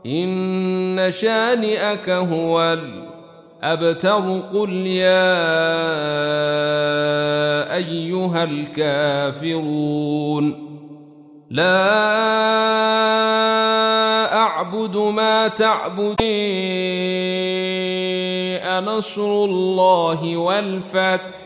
إن شانئك هو الأبتر. قل يا أيها الكافرون لا أعبد ما تعبدون. نصر الله والفتح